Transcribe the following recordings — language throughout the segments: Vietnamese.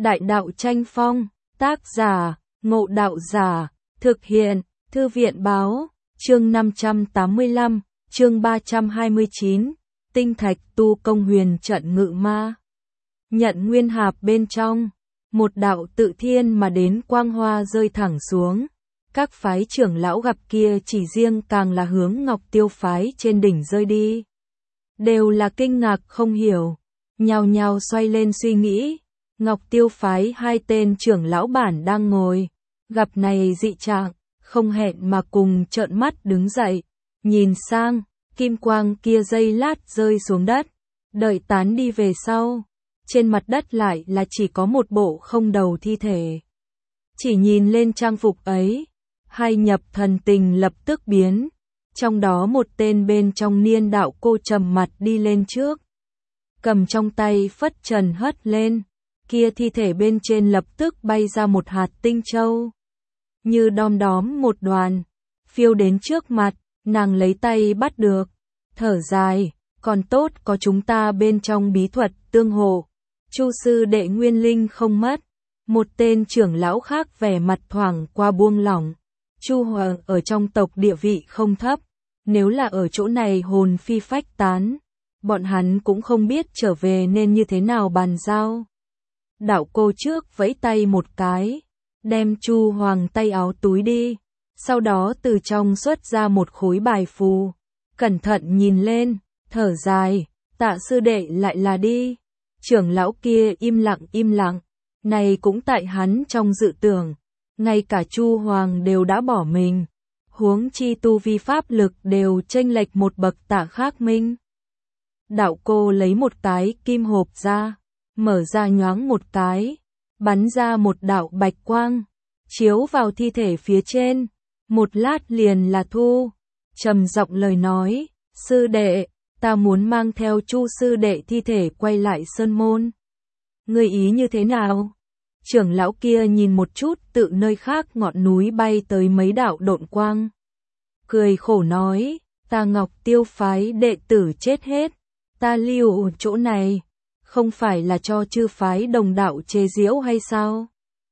Đại đạo tranh phong, tác giả, Ngộ Đạo Giả, thực hiện, Thư viện báo, chương 585, chương 329, tinh thạch tu công huyền trận ngự ma. Nhận nguyên hạp bên trong, một đạo tự thiên mà đến quang hoa rơi thẳng xuống. Các phái trưởng lão gặp kia chỉ riêng càng là hướng Ngọc Tiêu phái trên đỉnh rơi đi. Đều là kinh ngạc không hiểu, nhao nhao xoay lên suy nghĩ. Ngọc Tiêu phái hai tên trưởng lão bản đang ngồi, gặp này dị trạng, không hẹn mà cùng trợn mắt đứng dậy, nhìn sang, kim quang kia giây lát rơi xuống đất, đợi tán đi về sau. Trên mặt đất lại là chỉ có một bộ không đầu thi thể. Chỉ nhìn lên trang phục ấy, hai nhập thần tình lập tức biến, trong đó một tên bên trong niên đạo cô trầm mặt đi lên trước. Cầm trong tay phất trần hất lên, kia thi thể bên trên lập tức bay ra một hạt tinh châu. Như đom đóm một đoàn, phiêu đến trước mặt, nàng lấy tay bắt được, thở dài, còn tốt có chúng ta bên trong bí thuật tương hộ. Chu sư đệ nguyên linh không mất, một tên trưởng lão khác vẻ mặt thoảng qua buông lỏng. Chu Hoàng ở trong tộc địa vị không thấp, nếu là ở chỗ này hồn phi phách tán, bọn hắn cũng không biết trở về nên như thế nào bàn giao. Đạo cô trước vẫy tay một cái, đem Chu Hoàng tay áo túi đi, sau đó từ trong xuất ra một khối bài phù, cẩn thận nhìn lên, thở dài, Tạ sư đệ lại là đi. Trưởng lão kia im lặng, này cũng tại hắn trong dự tưởng, ngay cả Chu Hoàng đều đã bỏ mình, huống chi tu vi pháp lực đều chênh lệch một bậc Tạ Khác Minh. Đạo cô lấy một cái kim hộp ra, mở ra nhoáng một cái, bắn ra một đạo bạch quang, chiếu vào thi thể phía trên, một lát liền là thu, trầm giọng lời nói, sư đệ, ta muốn mang theo Chu sư đệ thi thể quay lại sơn môn. Ngươi ý như thế nào? Trưởng lão kia nhìn một chút tự nơi khác ngọn núi bay tới mấy đạo độn quang. Cười khổ nói, ta Ngọc Tiêu phái đệ tử chết hết, ta lưu ở chỗ này, không phải là cho chư phái đồng đạo chế giễu hay sao?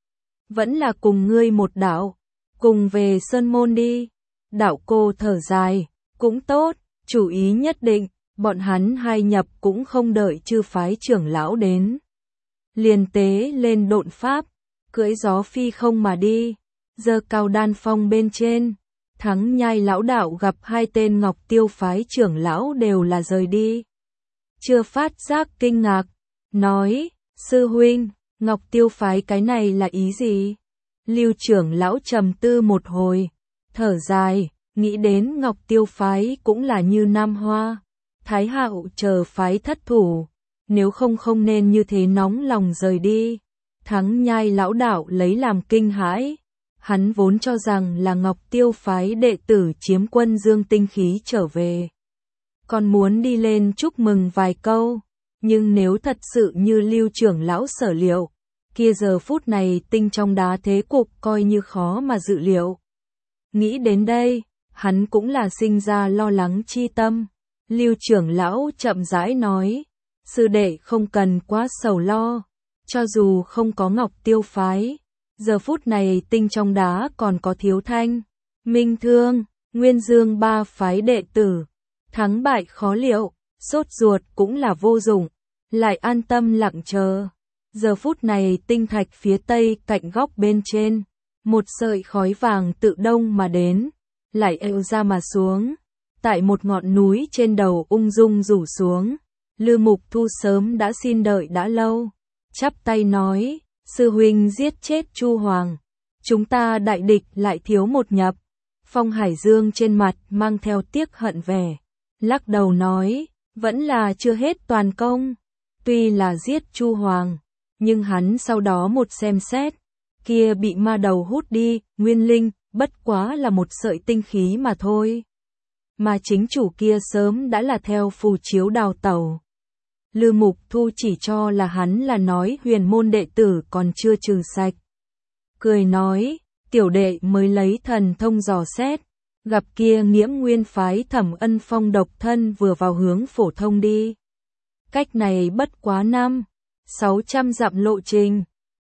Vẫn là cùng ngươi một đạo, cùng về sơn môn đi. Đạo cô thở dài, cũng tốt, chủ ý nhất định. Bọn hắn hai nhập cũng không đợi chư phái trưởng lão đến. Liền tế lên độn pháp, cưỡi gió phi không mà đi, giơ cao đan phong bên trên. Thắng Nhai lão đạo gặp hai tên Ngọc Tiêu phái trưởng lão đều là rời đi. Chưa phát giác kinh ngạc, nói, sư huynh, Ngọc Tiêu phái cái này là ý gì? Lưu trưởng lão trầm tư một hồi, thở dài, nghĩ đến Ngọc Tiêu phái cũng là như Nam Hoa. Thái Hạo chờ phái thất thủ, nếu không nên như thế nóng lòng rời đi. Thắng Nhai lão đạo lấy làm kinh hãi, hắn vốn cho rằng là Ngọc Tiêu phái đệ tử chiếm quân dương tinh khí trở về. Còn muốn đi lên chúc mừng vài câu, nhưng nếu thật sự như Lưu trưởng lão sở liệu, kia giờ phút này tinh trong đá thế cục coi như khó mà dự liệu. Nghĩ đến đây, hắn cũng là sinh ra lo lắng chi tâm. Lưu trưởng lão chậm rãi nói, sư đệ không cần quá sầu lo, cho dù không có Ngọc Tiêu phái, giờ phút này tinh trong đá còn có Thiếu Thanh, Minh Thương, Nguyên Dương ba phái đệ tử, thắng bại khó liệu, sốt ruột cũng là vô dụng, lại an tâm lặng chờ. Giờ phút này tinh thạch phía tây cạnh góc bên trên, một sợi khói vàng tự đông mà đến, lại êu ra mà xuống. Tại một ngọn núi trên đầu ung dung rủ xuống, Lư Mục Thu sớm đã xin đợi đã lâu, chắp tay nói, sư huynh giết chết Chu Hoàng, chúng ta đại địch lại thiếu một nhập. Phong Hải Dương trên mặt mang theo tiếc hận vẻ, lắc đầu nói, vẫn là chưa hết toàn công, tuy là giết Chu Hoàng, nhưng hắn sau đó một xem xét, kia bị ma đầu hút đi, nguyên linh, bất quá là một sợi tinh khí mà thôi. Mà chính chủ kia sớm đã là theo phù chiếu đào tẩu. Lư Mục Thu chỉ cho là hắn là nói huyền môn đệ tử còn chưa trừ sạch. Cười nói, tiểu đệ mới lấy thần thông dò xét, gặp kia nghiễm nguyên phái Thẩm Ân Phong độc thân vừa vào hướng phổ thông đi. Cách này bất quá 600 dặm lộ trình,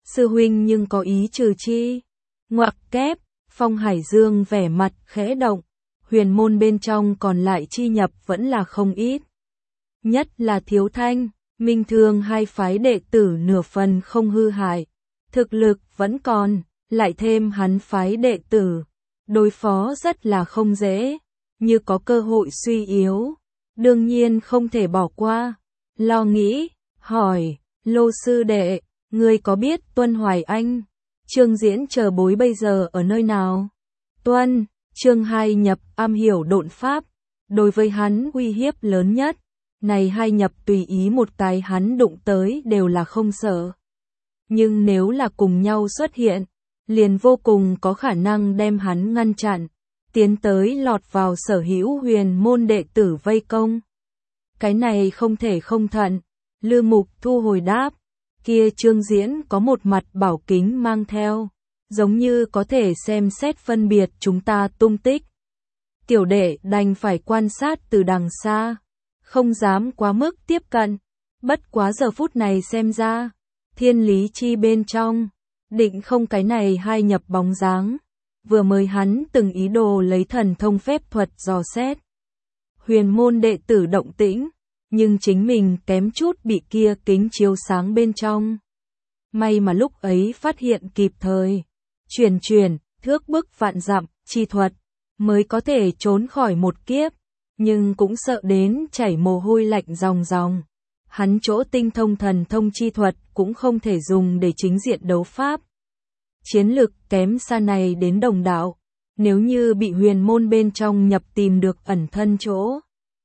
Sư huynh nhưng có ý trừ chi? Ngoặc kép, Phong Hải Dương vẻ mặt khẽ động, huyền môn bên trong còn lại chi nhập vẫn là không ít. Nhất là Thiếu Thanh, Minh Thương hai phái đệ tử nửa phần không hư hại, thực lực vẫn còn, lại thêm hắn phái đệ tử, đối phó rất là không dễ, như có cơ hội suy yếu, đương nhiên không thể bỏ qua. Lo nghĩ, hỏi, Lô sư đệ, ngươi có biết Tuân Hoài Anh, Trương Diễn chờ bối bây giờ ở nơi nào? Tuân, Trương Hai Nhập am hiểu độn pháp, đối với hắn uy hiếp lớn nhất, này Hai Nhập tùy ý một cái hắn đụng tới đều là không sợ. Nhưng nếu là cùng nhau xuất hiện, liền vô cùng có khả năng đem hắn ngăn chặn, tiến tới lọt vào sở hữu huyền môn đệ tử vây công. Cái này không thể không thận, Lư Mục Thu hồi đáp, kia Trương Diễn có một mặt bảo kính mang theo, giống như có thể xem xét phân biệt chúng ta tung tích. Tiểu đệ đành phải quan sát từ đằng xa, không dám quá mức tiếp cận, bất quá giờ phút này xem ra, thiên lý chi bên trong, định không cái này Hai Nhập bóng dáng, vừa mới hắn từng ý đồ lấy thần thông phép thuật dò xét. Huyền môn đệ tử động tĩnh, nhưng chính mình kém chút bị kia kính chiếu sáng bên trong. May mà lúc ấy phát hiện kịp thời, chuyển, thước bức vạn dặm, chi thuật, mới có thể trốn khỏi một kiếp, nhưng cũng sợ đến chảy mồ hôi lạnh ròng ròng. Hắn chỗ tinh thông thần thông chi thuật cũng không thể dùng để chính diện đấu pháp. Chiến lực kém xa này đến đồng đạo, nếu như bị huyền môn bên trong nhập tìm được ẩn thân chỗ,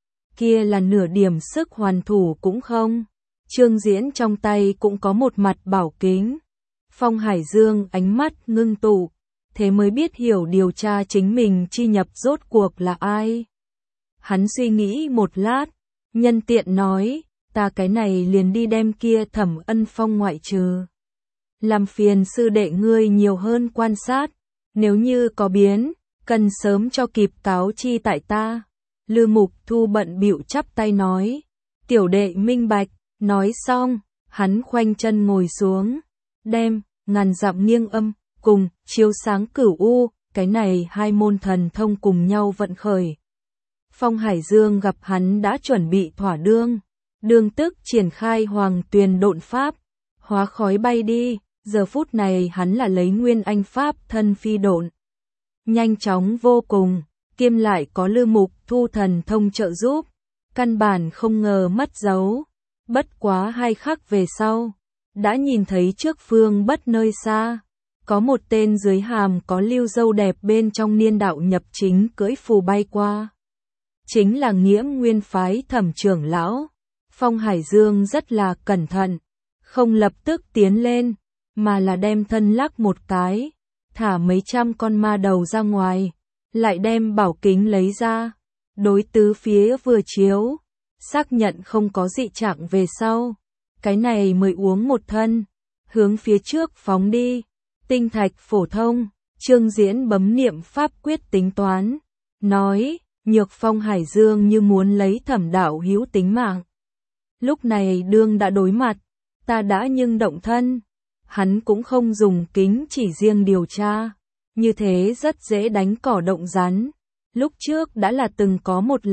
kia là nửa điểm sức hoàn thủ cũng không. Trương Diễn trong tay cũng có một mặt bảo kính. Phong Hải Dương ánh mắt ngưng tụ, thế mới biết hiểu điều tra chính mình chi nhập rốt cuộc là ai. Hắn suy nghĩ một lát, nhân tiện nói, ta cái này liền đi đem kia Thẩm Ân Phong ngoại trừ. Làm phiền sư đệ ngươi nhiều hơn quan sát, nếu như có biến, cần sớm cho kịp cáo chi tại ta. Lư Mục Thu bận bịu chắp tay nói, tiểu đệ minh bạch. Nói xong, hắn khoanh chân ngồi xuống, đem ngàn dặm nghiêng âm cùng chiếu sáng cửu u, cái này hai môn thần thông cùng nhau vận khởi. Phong Hải Dương gặp hắn đã chuẩn bị thỏa đương tức triển khai Hoàng Tuyền độn pháp, hóa khói bay đi. Giờ phút này hắn là lấy Nguyên Anh pháp thân phi độn, nhanh chóng vô cùng, kiêm lại có Lư Mục Thu thần thông trợ giúp, căn bản không ngờ mất dấu. Bất quá 2 khắc về sau, đã nhìn thấy trước phương bất nơi xa, có một tên dưới hàm có lưu dâu đẹp bên trong niên đạo nhập chính cưỡi phù bay qua. Chính là Nghiễm Nguyên phái Thẩm trưởng lão. Phong Hải Dương rất là cẩn thận, không lập tức tiến lên, mà là đem thân lắc một cái, thả mấy trăm con ma đầu ra ngoài, lại đem bảo kính lấy ra, đối tứ phía vừa chiếu, xác nhận không có dị trạng về sau, cái này mới uống một thân, hướng phía trước phóng đi. Tinh thạch phổ thông, Trương Diễn bấm niệm pháp quyết tính toán, nói, nhược Phong Hải Dương như muốn lấy Thẩm đạo hữu tính mạng. Lúc này đương đã đối mặt, ta đã nhưng động thân, hắn cũng không dùng kính chỉ riêng điều tra, như thế rất dễ đánh cỏ động rắn. Lúc trước đã là từng có một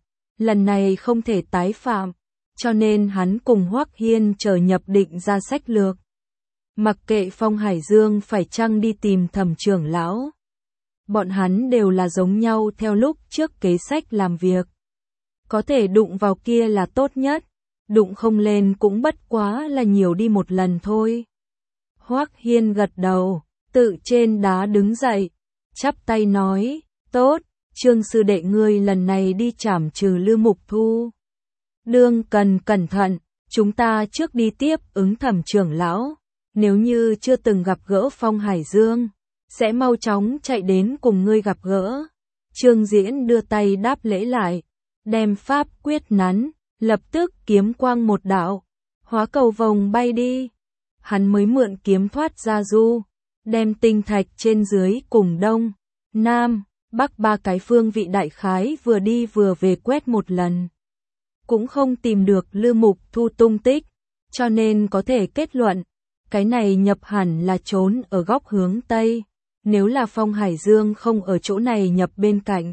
lần này không thể tái phạm, cho nên hắn cùng Hoắc Hiên chờ nhập định ra sách lược. Mặc kệ Phong Hải Dương phải chăng đi tìm Thẩm trưởng lão, bọn hắn đều là giống nhau theo lúc trước kế sách làm việc. Có thể đụng vào kia là tốt nhất, đụng không lên cũng bất quá là nhiều đi một lần thôi. Hoắc Hiên gật đầu, tự trên đá đứng dậy, chắp tay nói, tốt, Trương sư đệ ngươi lần này đi trảm trừ Lư Mục Thu. Đương cần cẩn thận, chúng ta trước đi tiếp ứng Thẩm trưởng lão, nếu như chưa từng gặp gỡ Phong Hải Dương, sẽ mau chóng chạy đến cùng ngươi gặp gỡ. Trương Diễn đưa tay đáp lễ lại, đem pháp quyết nắn, lập tức kiếm quang một đạo, hóa cầu vồng bay đi. Hắn mới mượn kiếm thoát ra du, đem tinh thạch trên dưới cùng đông, nam, bắc 3 cái phương vị đại khái vừa đi vừa về quét một lần. Cũng không tìm được Lư Mục Thu tung tích, cho nên có thể kết luận, Cái này nhập hẳn là trốn ở góc hướng Tây, nếu là Phong Hải Dương không ở chỗ này nhập bên cạnh.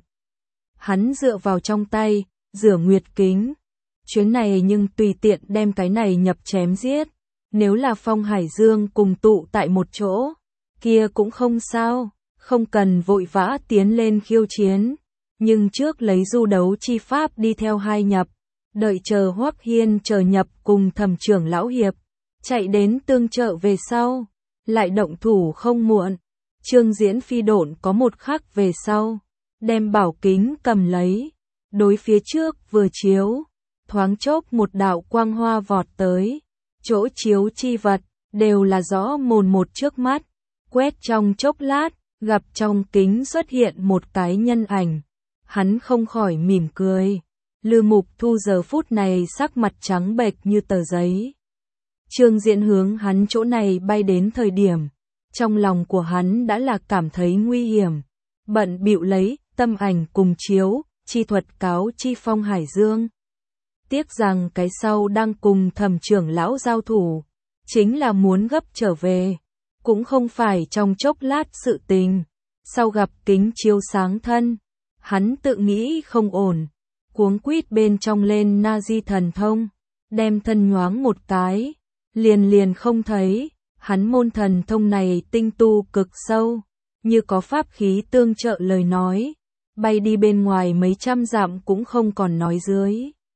Hắn dựa vào trong tay, rửa nguyệt kính. Chuyến này nhưng tùy tiện đem cái này nhập chém giết. Nếu là Phong Hải Dương cùng tụ tại một chỗ, kia cũng không sao, không cần vội vã tiến lên khiêu chiến. Nhưng trước lấy du đấu chi pháp đi theo hai nhập, đợi chờ Hoắc Hiên chờ nhập cùng Thẩm trưởng lão hiệp, chạy đến tương trợ về sau, lại động thủ không muộn. Trương Diễn phi độn có một khắc về sau, đem bảo kính cầm lấy, đối phía trước vừa chiếu, thoáng chốc một đạo quang hoa vọt tới, chỗ chiếu chi vật, đều là rõ mồn một trước mắt, quét trong chốc lát, gặp trong kính xuất hiện một cái nhân ảnh, hắn không khỏi mỉm cười. Lư Mục Thu giờ phút này sắc mặt trắng bệch như tờ giấy. Trương Diễn hướng hắn chỗ này bay đến thời điểm, trong lòng của hắn đã là cảm thấy nguy hiểm, bận bịu lấy tâm ảnh cùng chiếu, chi thuật cáo chi Phong Hải Dương. Tiếc rằng cái sau đang cùng Thẩm trưởng lão giao thủ, chính là muốn gấp trở về, cũng không phải trong chốc lát sự tình. Sau gặp kính chiếu sáng thân, hắn tự nghĩ không ổn, cuống quýt bên trong lên na di thần thông, đem thân nhoáng một cái, liền không thấy. Hắn môn thần thông này tinh tu cực sâu, như có pháp khí tương trợ lời nói, bay đi bên ngoài mấy trăm dặm cũng không còn nói dưới.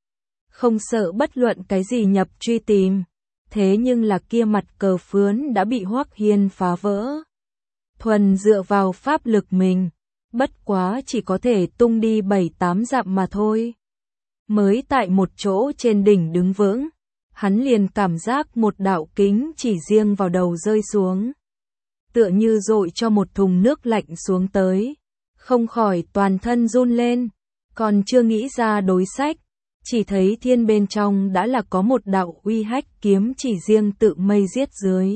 Không sợ bất luận cái gì nhập truy tìm, thế nhưng là kia mặt cờ phướn đã bị Hoắc Hiên phá vỡ. Thuần dựa vào pháp lực mình, bất quá chỉ có thể tung đi 7-8 dặm mà thôi. Mới tại một chỗ trên đỉnh đứng vững, hắn liền cảm giác một đạo kính chỉ riêng vào đầu rơi xuống. Tựa như dội cho một thùng nước lạnh xuống tới, không khỏi toàn thân run lên, còn chưa nghĩ ra đối sách, chỉ thấy thiên bên trong đã là có một đạo uy hách kiếm chỉ riêng tự mây giết dưới.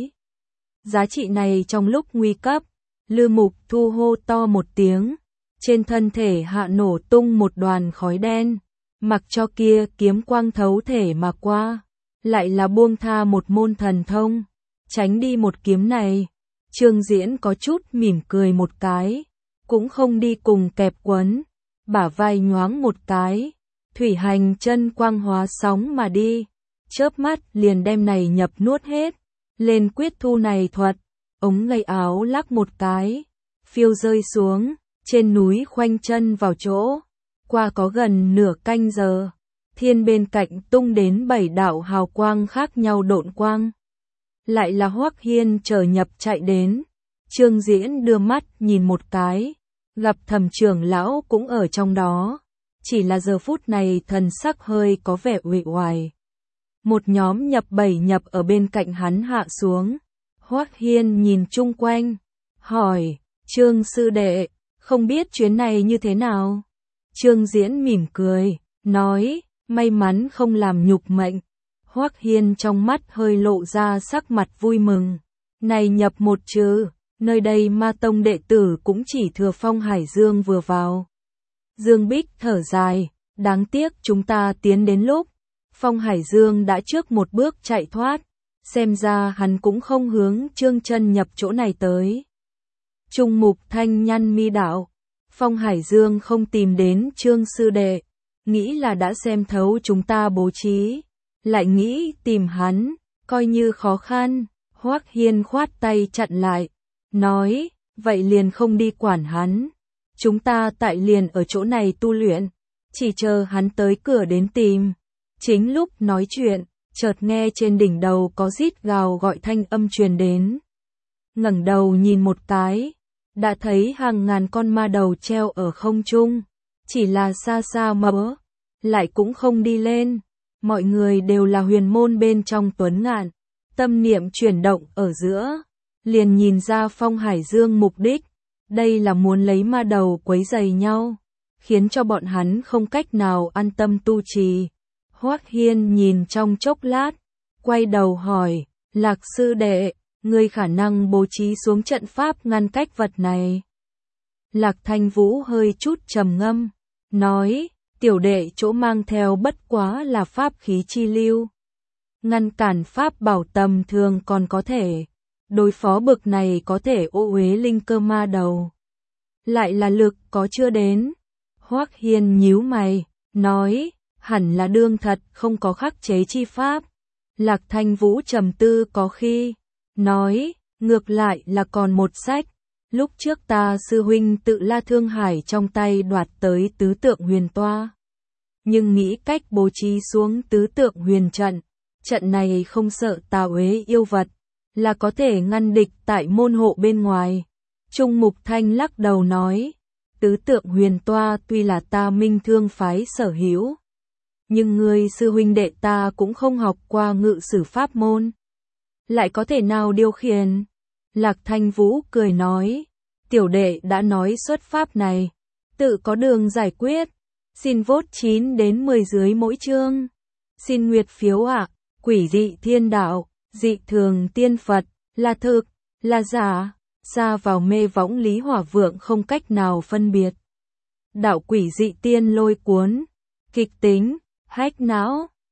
Giá trị này trong lúc nguy cấp, Lư Mục Thu hô to một tiếng, trên thân thể hạ nổ tung một đoàn khói đen, mặc cho kia kiếm quang thấu thể mà qua, lại là buông tha một môn thần thông, tránh đi một kiếm này. Trương Diễn có chút mỉm cười một cái, cũng không đi cùng kẹp quấn, bả vai nhoáng một cái, thủy hành chân quang hóa sóng mà đi, chớp mắt liền đem này nhập nuốt hết, lên quyết thu này thuật, ống tay áo lắc một cái, phiêu rơi xuống, trên núi khoanh chân vào chỗ, qua có gần nửa canh giờ, thiên bên cạnh tung đến 7 đạo hào quang khác nhau độn quang. Lại là Hoắc Hiên chờ nhập chạy đến, Trương Diễn đưa mắt nhìn một cái, gặp Thẩm trưởng lão cũng ở trong đó, chỉ là giờ phút này thần sắc hơi có vẻ uể oải. Một nhóm nhập 7 nhập ở bên cạnh hắn hạ xuống, Hoắc Hiên nhìn chung quanh, hỏi, Trương sư đệ, không biết chuyến này như thế nào? Trương Diễn mỉm cười, nói, may mắn không làm nhục mệnh. Hoắc Hiên trong mắt hơi lộ ra sắc mặt vui mừng. Này nhập một chứ, nơi đây Ma Tông đệ tử cũng chỉ thừa Phong Hải Dương vừa vào. Dương Bích thở dài, đáng tiếc chúng ta tiến đến lúc, Phong Hải Dương đã trước một bước chạy thoát, xem ra hắn cũng không hướng Trương Chân nhập chỗ này tới. Trung Mục Thanh nhăn mi đạo, Phong Hải Dương không tìm đến Trương sư đệ, nghĩ là đã xem thấu chúng ta bố trí, lại nghĩ tìm hắn, coi như khó khăn. Hoắc Hiên khoát tay chặn lại, nói, vậy liền không đi quản hắn, chúng ta tại liền ở chỗ này tu luyện, chỉ chờ hắn tới cửa đến tìm. Chính lúc nói chuyện, chợt nghe trên đỉnh đầu có rít gào gọi thanh âm truyền đến. Ngẩng đầu nhìn một cái, đã thấy hàng ngàn con ma đầu treo ở không trung, chỉ là xa xa mờ, lại cũng không đi lên. Mọi người đều là huyền môn bên trong tuấn ngạn, tâm niệm chuyển động ở giữa, liền nhìn ra Phong Hải Dương mục đích, đây là muốn lấy ma đầu quấy rầy nhau, khiến cho bọn hắn không cách nào an tâm tu trì. Hoắc Hiên nhìn trong chốc lát, quay đầu hỏi, Lạc sư đệ, ngươi khả năng bố trí xuống trận pháp ngăn cách vật này. Lạc Thanh Vũ hơi chút trầm ngâm, nói, tiểu đệ chỗ mang theo bất quá là pháp khí chi lưu. ngăn cản pháp bảo tầm thường còn có thể, đối phó bực này có thể ô uế linh cơ ma đầu. Lại là lực có chưa đến. Hoắc Hiên nhíu mày, nói, hẳn là đương thật không có khắc chế chi pháp. Lạc Thanh Vũ trầm tư có khi, nói, ngược lại là còn một sách. Lúc trước ta sư huynh tự La Thương Hải trong tay đoạt tới tứ tượng huyền toa. Nhưng nghĩ cách bố trí xuống tứ tượng huyền trận. Trận này không sợ tà uế yêu vật, là có thể ngăn địch tại môn hộ bên ngoài. Trung Mục Thanh lắc đầu nói, tứ tượng huyền toa tuy là ta Minh Thương phái sở hữu, nhưng người sư huynh đệ ta cũng không học qua ngự sử pháp môn. Lại có thể nào điều khiển? Lạc Thanh Vũ cười nói, tiểu đệ đã nói xuất pháp này, tự có đường giải quyết. Xin vote 9 đến 10 dưới mỗi chương. Xin nguyệt phiếu ạ. Quỷ dị thiên đạo, dị thường tiên Phật, là thực, là giả, xa vào mê võng Lý Hỏa Vượng không cách nào phân biệt. Đạo quỷ dị tiên lôi cuốn, kịch tính, hách não.